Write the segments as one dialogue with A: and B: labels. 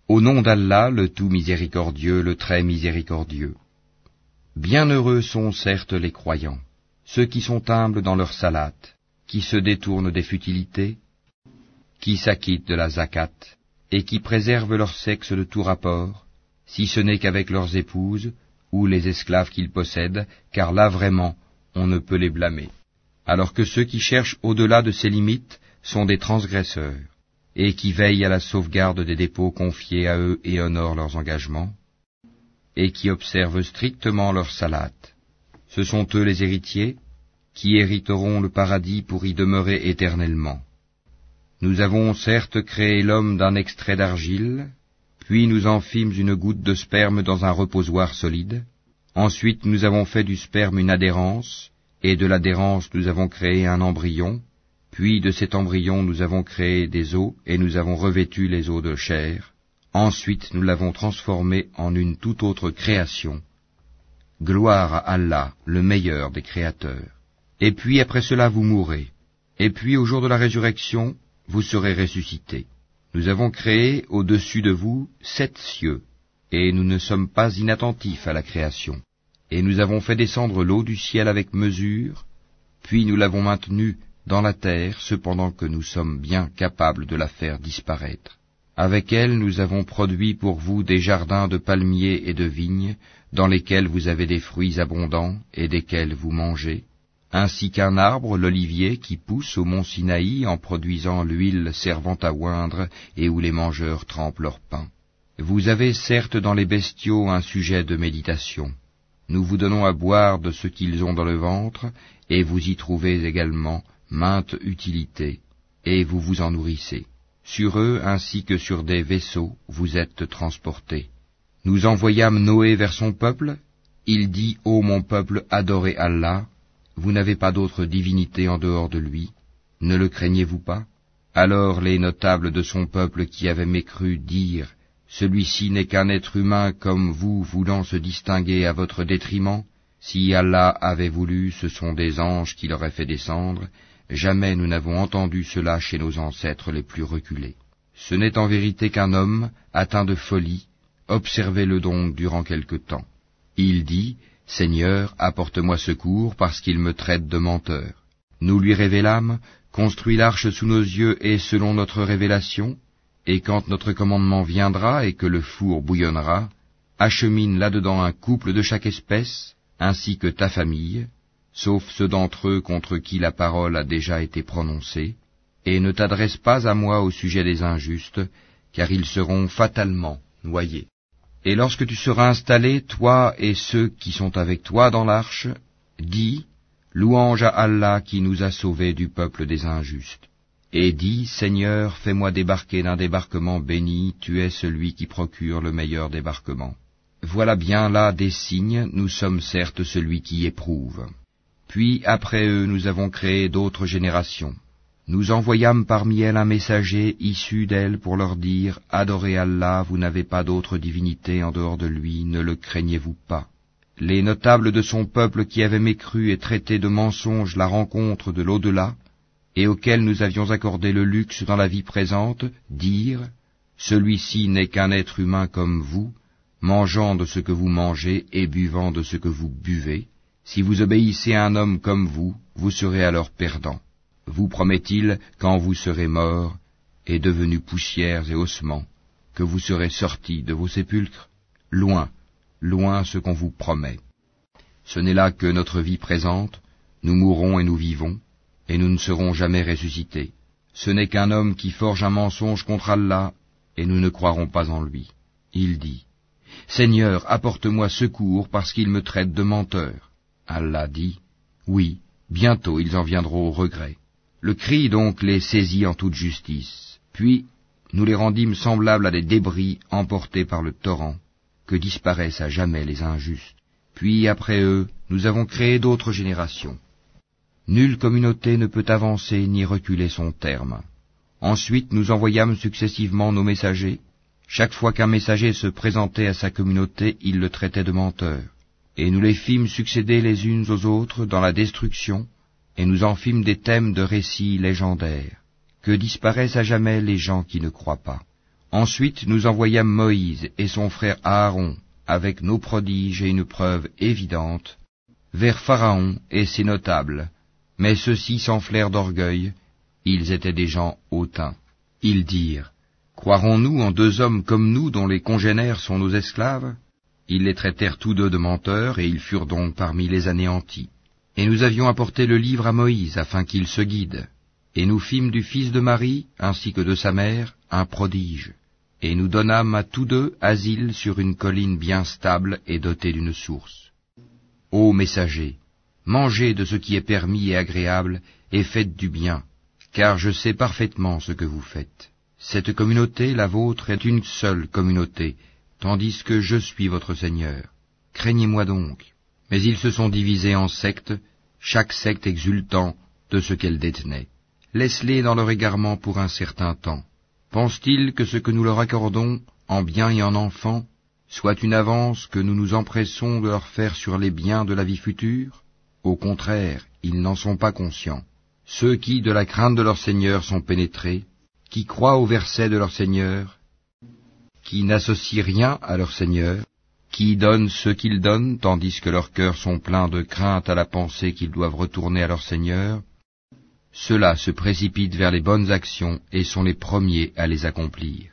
A: Au nom d'Allah, le tout miséricordieux, le très miséricordieux. Bienheureux sont certes les croyants, ceux qui sont humbles dans leur salat, qui se détournent des futilités, qui s'acquittent de la zakat, et qui préservent leur sexe de tout rapport, si ce n'est qu'avec leurs épouses, ou les esclaves qu'ils possèdent, car là vraiment, on ne peut les blâmer. Alors que ceux qui cherchent au-delà de ces limites sont des transgresseurs, et qui veillent à la sauvegarde des dépôts confiés à eux et honorent leurs engagements, et qui observent strictement leur salat. Ce sont eux les héritiers, qui hériteront le paradis pour y demeurer éternellement. Nous avons certes créé l'homme d'un extrait d'argile, puis nous en fîmes une goutte de sperme dans un reposoir solide. Ensuite nous avons fait du sperme une adhérence, et de l'adhérence nous avons créé un embryon, puis de cet embryon nous avons créé des os, et nous avons revêtu les os de chair. Ensuite nous l'avons transformé en une toute autre création. Gloire à Allah, le meilleur des créateurs. Et puis après cela vous mourrez. Et puis au jour de la résurrection, vous serez ressuscités. Nous avons créé au-dessus de vous 7 cieux, et nous ne sommes pas inattentifs à la création. Et nous avons fait descendre l'eau du ciel avec mesure, puis nous l'avons maintenue dans la terre, cependant que nous sommes bien capables de la faire disparaître. Avec elle nous avons produit pour vous des jardins de palmiers et de vignes, dans lesquels vous avez des fruits abondants et desquels vous mangez, ainsi qu'un arbre, l'olivier, qui pousse au mont Sinaï en produisant l'huile servant à oindre et où les mangeurs trempent leur pain. Vous avez certes dans les bestiaux un sujet de méditation. Nous vous donnons à boire de ce qu'ils ont dans le ventre, et vous y trouvez également maintes utilités, et vous vous en nourrissez. Sur eux, ainsi que sur des vaisseaux, vous êtes transportés. Nous envoyâmes Noé vers son peuple. Il dit, ô mon peuple, adorez Allah. Vous n'avez pas d'autre divinité en dehors de lui. Ne le craignez-vous pas? Alors les notables de son peuple qui avaient mécru dirent, celui-ci n'est qu'un être humain comme vous, voulant se distinguer à votre détriment. Si Allah avait voulu, ce sont des anges qui l'auraient fait descendre. Jamais nous n'avons entendu cela chez nos ancêtres les plus reculés. Ce n'est en vérité qu'un homme atteint de folie. Observez-le donc durant quelque temps. Il dit, Seigneur, apporte-moi secours parce qu'il me traite de menteur. Nous lui révélâmes, construis l'arche sous nos yeux et selon notre révélation, et quand notre commandement viendra et que le four bouillonnera, achemine là-dedans un couple de chaque espèce, ainsi que ta famille, sauf ceux d'entre eux contre qui la parole a déjà été prononcée, et ne t'adresse pas à moi au sujet des injustes, car ils seront fatalement noyés. Et lorsque tu seras installé, toi et ceux qui sont avec toi dans l'arche, dis, louange à Allah qui nous a sauvés du peuple des injustes. Et dis, Seigneur, fais-moi débarquer d'un débarquement béni, tu es celui qui procure le meilleur débarquement. Voilà bien là des signes, nous sommes certes celui qui éprouve. Puis après eux nous avons créé d'autres générations. Nous envoyâmes parmi elles un messager issu d'elles pour leur dire, adorez Allah, vous n'avez pas d'autre divinité en dehors de lui, ne le craignez-vous pas. Les notables de son peuple qui avaient mécru et traité de mensonge la rencontre de l'au-delà, et auxquels nous avions accordé le luxe dans la vie présente, dirent, celui-ci n'est qu'un être humain comme vous, mangeant de ce que vous mangez et buvant de ce que vous buvez. Si vous obéissez à un homme comme vous, vous serez alors perdant. Vous promet-il, quand vous serez morts et devenus poussières et ossements, que vous serez sortis de vos sépulcres? Loin, loin ce qu'on vous promet. Ce n'est là que notre vie présente, nous mourrons et nous vivons, et nous ne serons jamais ressuscités. Ce n'est qu'un homme qui forge un mensonge contre Allah, et nous ne croirons pas en lui. Il dit, Seigneur, apporte-moi secours parce qu'il me traite de menteur. Allah dit, oui, bientôt ils en viendront au regret. Le cri donc les saisit en toute justice. Puis nous les rendîmes semblables à des débris emportés par le torrent, que disparaissent à jamais les injustes. Puis après eux, nous avons créé d'autres générations. Nulle communauté ne peut avancer ni reculer son terme. Ensuite nous envoyâmes successivement nos messagers. Chaque fois qu'un messager se présentait à sa communauté, il le traitait de menteur. Et nous les fîmes succéder les unes aux autres dans la destruction, et nous en fîmes des thèmes de récits légendaires, que disparaissent à jamais les gens qui ne croient pas. Ensuite nous envoyâmes Moïse et son frère Aaron, avec nos prodiges et une preuve évidente, vers Pharaon et ses notables, mais ceux-ci s'enflèrent d'orgueil, ils étaient des gens hautains. Ils dirent, croirons-nous en 2 hommes comme nous dont les congénères sont nos esclaves? Ils les traitèrent tous 2 de menteurs, et ils furent donc parmi les anéantis. Et nous avions apporté le livre à Moïse, afin qu'il se guide. Et nous fîmes du fils de Marie, ainsi que de sa mère, un prodige. Et nous donnâmes à tous 2 asile sur une colline bien stable et dotée d'une source. Ô messagers, mangez de ce qui est permis et agréable, et faites du bien, car je sais parfaitement ce que vous faites. Cette communauté, la vôtre, est une seule communauté, tandis que je suis votre Seigneur. Craignez-moi donc. Mais ils se sont divisés en sectes, chaque secte exultant de ce qu'elle détenait. Laisse-les dans leur égarement pour un certain temps. Pensent-ils que ce que nous leur accordons, en biens et en enfants, soit une avance que nous nous empressons de leur faire sur les biens de la vie future? Au contraire, ils n'en sont pas conscients. Ceux qui, de la crainte de leur Seigneur, sont pénétrés, qui croient au verset de leur Seigneur, qui n'associent rien à leur Seigneur, qui donnent ce qu'ils donnent, tandis que leurs cœurs sont pleins de crainte à la pensée qu'ils doivent retourner à leur Seigneur, ceux-là se précipitent vers les bonnes actions et sont les premiers à les accomplir.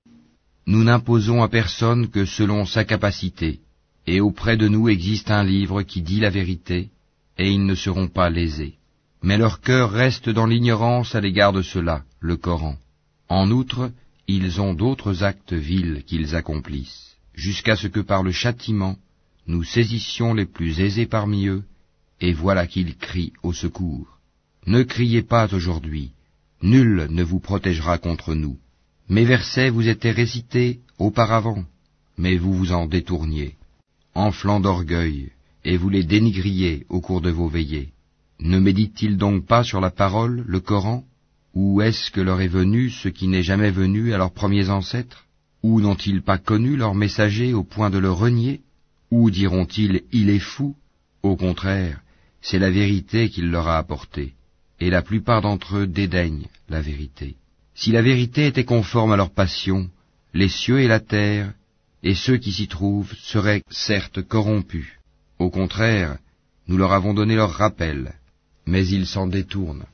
A: Nous n'imposons à personne que selon sa capacité, et auprès de nous existe un livre qui dit la vérité, et ils ne seront pas lésés. Mais leur cœur reste dans l'ignorance à l'égard de cela, le Coran. En outre, ils ont d'autres actes vils qu'ils accomplissent, jusqu'à ce que par le châtiment, nous saisissions les plus aisés parmi eux, et voilà qu'ils crient au secours. Ne criez pas aujourd'hui, nul ne vous protégera contre nous. Mes versets vous étaient récités auparavant, mais vous vous en détourniez, enflant d'orgueil, et vous les dénigriez au cours de vos veillées. Ne méditent-ils donc pas sur la parole, le Coran? Ou est-ce que leur est venu ce qui n'est jamais venu à leurs premiers ancêtres? Ou n'ont-ils pas connu leur messager au point de le renier? Ou diront-ils, il est fou? Au contraire, c'est la vérité qu'il leur a apportée, et la plupart d'entre eux dédaignent la vérité. Si la vérité était conforme à leur passion, les cieux et la terre, et ceux qui s'y trouvent, seraient certes corrompus. Au contraire, nous leur avons donné leur rappel, mais ils s'en détournent.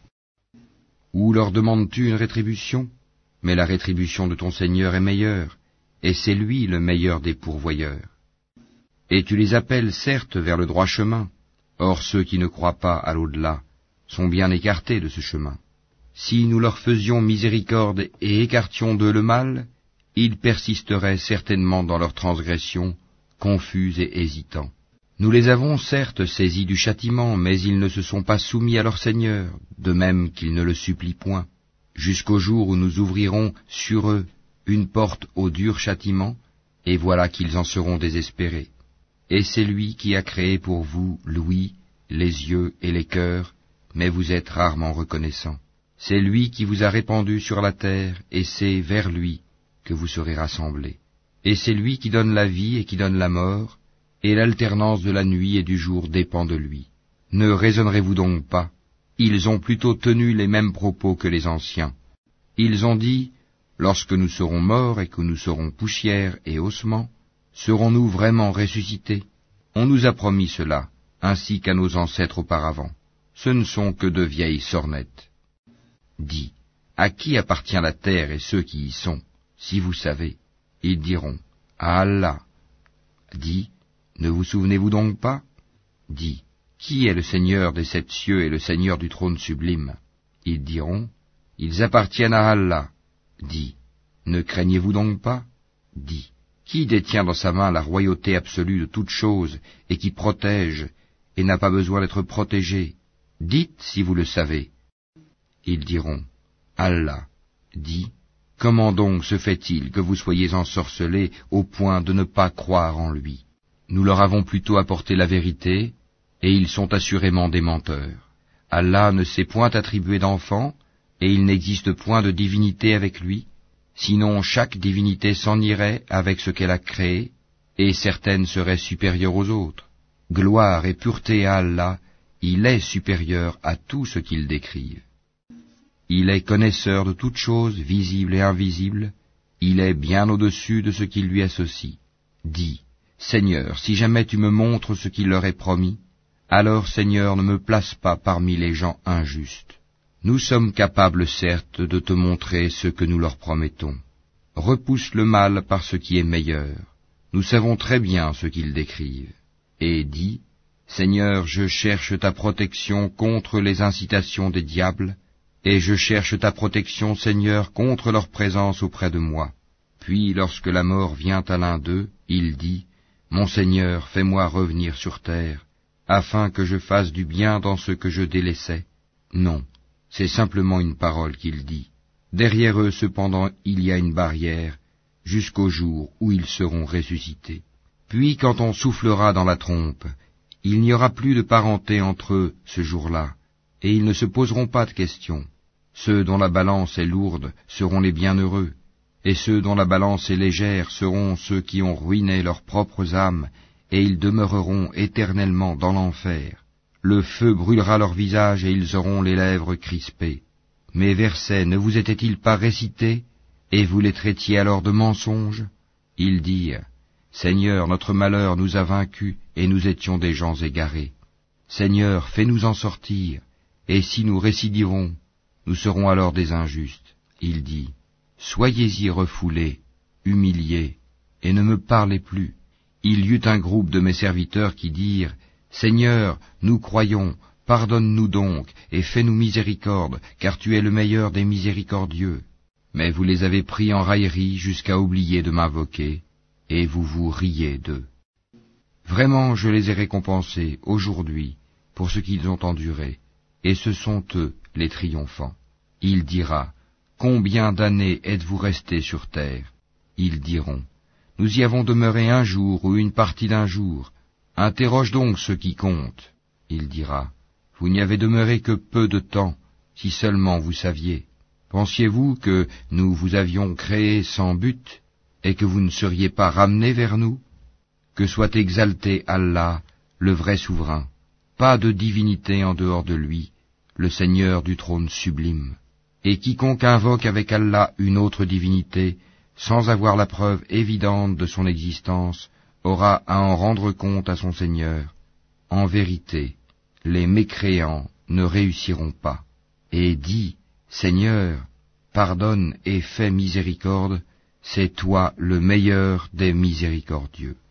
A: Ou leur demandes-tu une rétribution? Mais la rétribution de ton Seigneur est meilleure, et c'est lui le meilleur des pourvoyeurs. Et tu les appelles certes vers le droit chemin, or ceux qui ne croient pas à l'au-delà sont bien écartés de ce chemin. Si nous leur faisions miséricorde et écartions d'eux le mal, ils persisteraient certainement dans leur transgression, confus et hésitants. Nous les avons certes saisis du châtiment, mais ils ne se sont pas soumis à leur Seigneur, de même qu'ils ne le supplient point, jusqu'au jour où nous ouvrirons sur eux une porte au dur châtiment, et voilà qu'ils en seront désespérés. Et c'est lui qui a créé pour vous l'ouïe, les yeux et les cœurs, mais vous êtes rarement reconnaissants. C'est lui qui vous a répandu sur la terre, et c'est vers lui que vous serez rassemblés. Et c'est lui qui donne la vie et qui donne la mort, et l'alternance de la nuit et du jour dépend de lui. Ne raisonnerez-vous donc pas? Ils ont plutôt tenu les mêmes propos que les anciens. Ils ont dit, lorsque nous serons morts et que nous serons poussière et ossements, serons-nous vraiment ressuscités? On nous a promis cela, ainsi qu'à nos ancêtres auparavant. Ce ne sont que de vieilles sornettes. Dis, à qui appartient la terre et ceux qui y sont, si vous savez? Ils diront, à Allah. Dis, ne vous souvenez-vous donc pas? Dis, qui est le Seigneur des 7 cieux et le Seigneur du trône sublime? Ils diront, ils appartiennent à Allah. Dis, ne craignez-vous donc pas? Dis, qui détient dans sa main la royauté absolue de toutes choses et qui protège et n'a pas besoin d'être protégé? Dites si vous le savez. Ils diront, Allah. Dis, comment donc se fait-il que vous soyez ensorcelés au point de ne pas croire en lui? Nous leur avons plutôt apporté la vérité, et ils sont assurément des menteurs. Allah ne s'est point attribué d'enfant, et il n'existe point de divinité avec lui, sinon chaque divinité s'en irait avec ce qu'elle a créé, et certaines seraient supérieures aux autres. Gloire et pureté à Allah, il est supérieur à tout ce qu'ils décrivent. Il est connaisseur de toutes choses visibles et invisibles, Il est bien au-dessus de ce qu'ils lui associent. Dis, Seigneur, si jamais tu me montres ce qu'il leur est promis, alors, Seigneur, ne me place pas parmi les gens injustes. Nous sommes capables, certes, de te montrer ce que nous leur promettons. Repousse le mal par ce qui est meilleur. Nous savons très bien ce qu'ils décrivent. Et dis, Seigneur, je cherche ta protection contre les incitations des diables, et je cherche ta protection, Seigneur, contre leur présence auprès de moi. Puis, lorsque la mort vient à l'un d'eux, il dit, Mon Seigneur, fais-moi revenir sur terre, afin que je fasse du bien dans ce que je délaissais. Non, c'est simplement une parole qu'il dit. Derrière eux, cependant, il y a une barrière, jusqu'au jour où ils seront ressuscités. Puis, quand on soufflera dans la trompe, il n'y aura plus de parenté entre eux ce jour-là, et ils ne se poseront pas de questions. Ceux dont la balance est lourde seront les bienheureux, et ceux dont la balance est légère seront ceux qui ont ruiné leurs propres âmes, et ils demeureront éternellement dans l'enfer. Le feu brûlera leur visage et ils auront les lèvres crispées. Mes versets ne vous étaient-ils pas récités, et vous les traitiez alors de mensonges? Ils dirent, Seigneur, notre malheur nous a vaincus, et nous étions des gens égarés. Seigneur, fais-nous en sortir, et si nous récidivons, nous serons alors des injustes. Il dit, Soyez-y refoulés, humiliés, et ne me parlez plus. Il y eut un groupe de mes serviteurs qui dirent, Seigneur, nous croyons, pardonne-nous donc, et fais-nous miséricorde, car tu es le meilleur des miséricordieux. Mais vous les avez pris en raillerie jusqu'à oublier de m'invoquer, et vous vous riez d'eux. Vraiment, je les ai récompensés aujourd'hui pour ce qu'ils ont enduré, et ce sont eux les triomphants. Il dira, Combien d'années êtes-vous restés sur terre? Ils diront, Nous y avons demeuré un jour ou une partie d'un jour. Interroge donc ceux qui comptent. Il dira, Vous n'y avez demeuré que peu de temps, si seulement vous saviez. Pensiez-vous que nous vous avions créé sans but, et que vous ne seriez pas ramenés vers nous? Que soit exalté Allah, le vrai souverain. Pas de divinité en dehors de lui, le Seigneur du trône sublime. Et quiconque invoque avec Allah une autre divinité, sans avoir la preuve évidente de son existence, aura à en rendre compte à son Seigneur. En vérité, les mécréants ne réussiront pas. Et dis, Seigneur, pardonne et fais miséricorde, c'est toi le meilleur des miséricordieux.